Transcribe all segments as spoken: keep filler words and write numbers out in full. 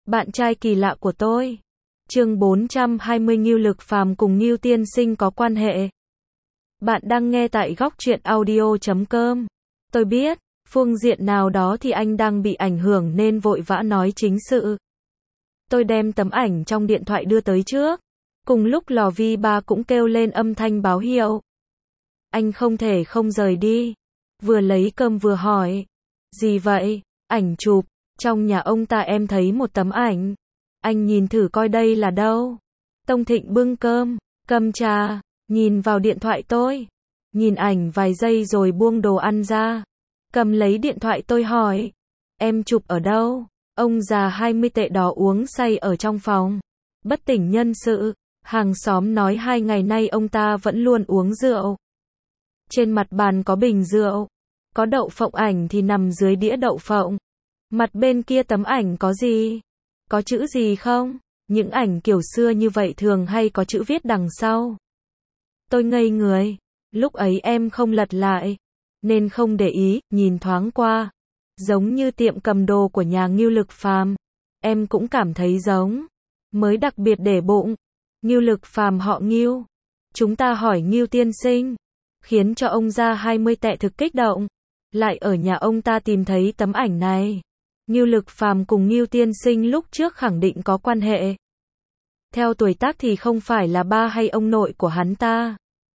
Bạn trai kỳ lạ của tôi. Chương bốn trăm hai mươi Ngưu Lực Phàm cùng Ngưu Tiên Sinh có quan hệ. Bạn đang nghe tại góc truyện audio chấm com. Tôi biết, phương diện nào đó thì anh đang bị ảnh hưởng nên vội vã nói chính sự. Tôi đem tấm ảnh trong điện thoại đưa tới trước. Cùng lúc lò vi ba cũng kêu lên âm thanh báo hiệu. Anh không thể không rời đi. Vừa lấy cơm vừa hỏi. Gì vậy? Ảnh chụp. Trong nhà ông ta em thấy một tấm ảnh. Anh nhìn thử coi đây là đâu. Tông Thịnh bưng cơm, cầm trà, nhìn vào điện thoại tôi. Nhìn ảnh vài giây rồi buông đồ ăn ra. Cầm lấy điện thoại tôi hỏi. Em chụp ở đâu? Ông già hai mươi tệ đó uống say ở trong phòng. Bất tỉnh nhân sự. Hàng xóm nói hai ngày nay ông ta vẫn luôn uống rượu. Trên mặt bàn có bình rượu. Có đậu phộng, ảnh thì nằm dưới đĩa đậu phộng. Mặt bên kia tấm ảnh có gì? Có chữ gì không? Những ảnh kiểu xưa như vậy thường hay có chữ viết đằng sau. Tôi ngây người. Lúc ấy em không lật lại, nên không để ý, nhìn thoáng qua. Giống như tiệm cầm đồ của nhà Ngưu Lực Phàm. Em cũng cảm thấy giống. Mới đặc biệt để bụng. Ngưu Lực Phàm họ Ngưu. Chúng ta hỏi Ngưu Tiên Sinh. Khiến cho ông già hai mươi tệ thực kích động. Lại ở nhà ông ta tìm thấy tấm ảnh này. Ngưu Lực Phàm cùng Ngưu Tiên Sinh lúc trước khẳng định có quan hệ. Theo tuổi tác thì không phải là ba hay ông nội của hắn ta.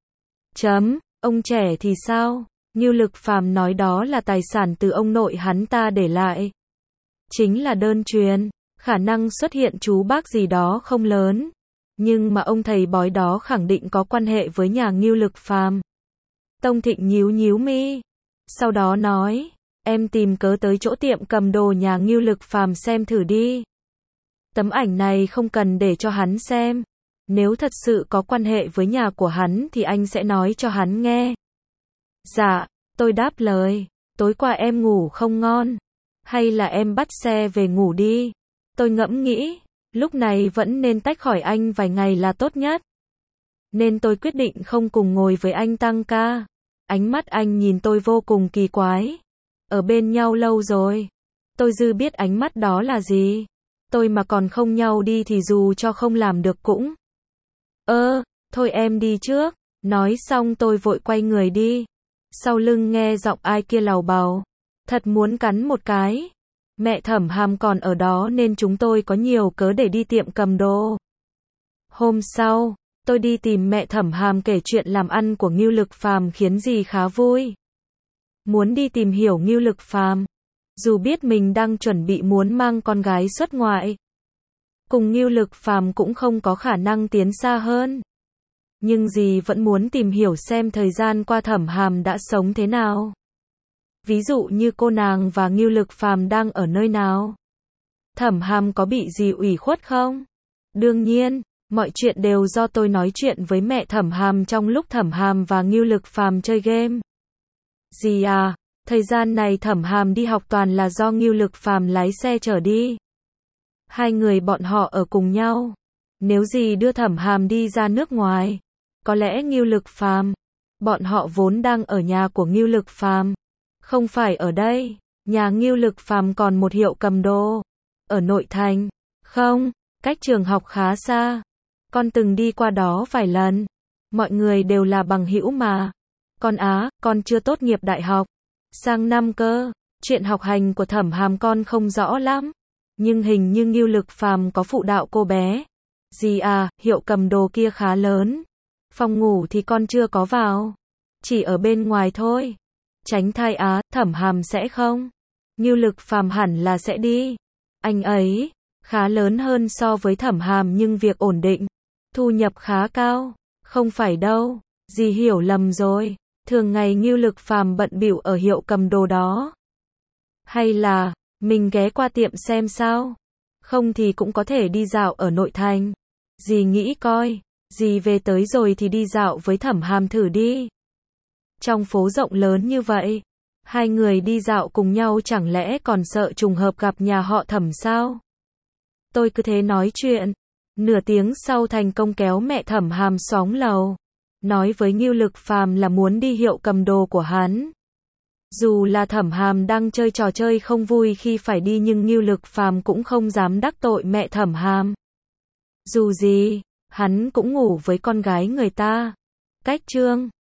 Chấm, ông trẻ thì sao? Ngưu Lực Phàm nói đó là tài sản từ ông nội hắn ta để lại. Chính là đơn truyền, khả năng xuất hiện chú bác gì đó không lớn. Nhưng mà ông thầy bói đó khẳng định có quan hệ với nhà Ngưu Lực Phàm. Tông Thịnh nhíu nhíu mi. Sau đó nói. Em tìm cớ tới chỗ tiệm cầm đồ nhà Ngưu Lực Phàm xem thử đi. Tấm ảnh này không cần để cho hắn xem. Nếu thật sự có quan hệ với nhà của hắn thì anh sẽ nói cho hắn nghe. Dạ, tôi đáp lời. Tối qua em ngủ không ngon. Hay là em bắt xe về ngủ đi. Tôi ngẫm nghĩ, lúc này vẫn nên tách khỏi anh vài ngày là tốt nhất. Nên tôi quyết định không cùng ngồi với anh tăng ca. Ánh mắt anh nhìn tôi vô cùng kỳ quái. Ở bên nhau lâu rồi. Tôi dư biết ánh mắt đó là gì. Tôi mà còn không nhau đi thì dù cho không làm được cũng. Ơ, thôi em đi trước. Nói xong tôi vội quay người đi. Sau lưng nghe giọng ai kia lầu bầu. Thật muốn cắn một cái. Mẹ Thẩm Hàm còn ở đó nên chúng tôi có nhiều cớ để đi tiệm cầm đồ. Hôm sau, tôi đi tìm mẹ Thẩm Hàm kể chuyện làm ăn của Ngưu Lực Phàm khiến dì khá vui. Muốn đi tìm hiểu Ngưu Lực Phàm. Dù biết mình đang chuẩn bị muốn mang con gái xuất ngoại. Cùng Ngưu Lực Phàm cũng không có khả năng tiến xa hơn. Nhưng dì vẫn muốn tìm hiểu xem thời gian qua Thẩm Hàm đã sống thế nào. Ví dụ như cô nàng và Ngưu Lực Phàm đang ở nơi nào. Thẩm Hàm có bị gì ủy khuất không? Đương nhiên, mọi chuyện đều do tôi nói chuyện với mẹ Thẩm Hàm trong lúc Thẩm Hàm và Ngưu Lực Phàm chơi game. Dì à, thời gian này Thẩm Hàm đi học toàn là do Ngưu Lực Phàm lái xe chở đi. Hai người bọn họ ở cùng nhau. Nếu dì đưa Thẩm Hàm đi ra nước ngoài, có lẽ Ngưu Lực Phàm, bọn họ vốn đang ở nhà của Ngưu Lực Phàm, không phải ở đây. Nhà Ngưu Lực Phàm còn một hiệu cầm đồ ở nội thành. Không, cách trường học khá xa. Con từng đi qua đó vài lần. Mọi người đều là bằng hữu mà. Con á, con chưa tốt nghiệp đại học. Sang năm cơ. Chuyện học hành của Thẩm Hàm con không rõ lắm. Nhưng hình như Ngưu Lực Phàm có phụ đạo cô bé. Dì à, hiệu cầm đồ kia khá lớn. Phòng ngủ thì con chưa có vào. Chỉ ở bên ngoài thôi. Tránh thai á, Thẩm Hàm sẽ không? Ngưu Lực Phàm hẳn là sẽ đi. Anh ấy khá lớn hơn so với Thẩm Hàm nhưng việc ổn định. Thu nhập khá cao. Không phải đâu. Dì hiểu lầm rồi. Thường ngày Ngưu Lực Phàm bận bịu ở hiệu cầm đồ đó. Hay là mình ghé qua tiệm xem sao? Không thì cũng có thể đi dạo ở nội thành. Dì nghĩ coi. Dì về tới rồi thì đi dạo với Thẩm Hàm thử đi. Trong phố rộng lớn như vậy, hai người đi dạo cùng nhau chẳng lẽ còn sợ trùng hợp gặp nhà họ Thẩm sao? Tôi cứ thế nói chuyện. Nửa tiếng sau thành công kéo mẹ Thẩm Hàm xuống lầu. Nói với Ngưu Lực Phàm là muốn đi hiệu cầm đồ của hắn. Dù là Thẩm Hàm đang chơi trò chơi không vui khi phải đi nhưng Ngưu Lực Phàm cũng không dám đắc tội mẹ Thẩm Hàm. Dù gì, hắn cũng ngủ với con gái người ta. Cách chương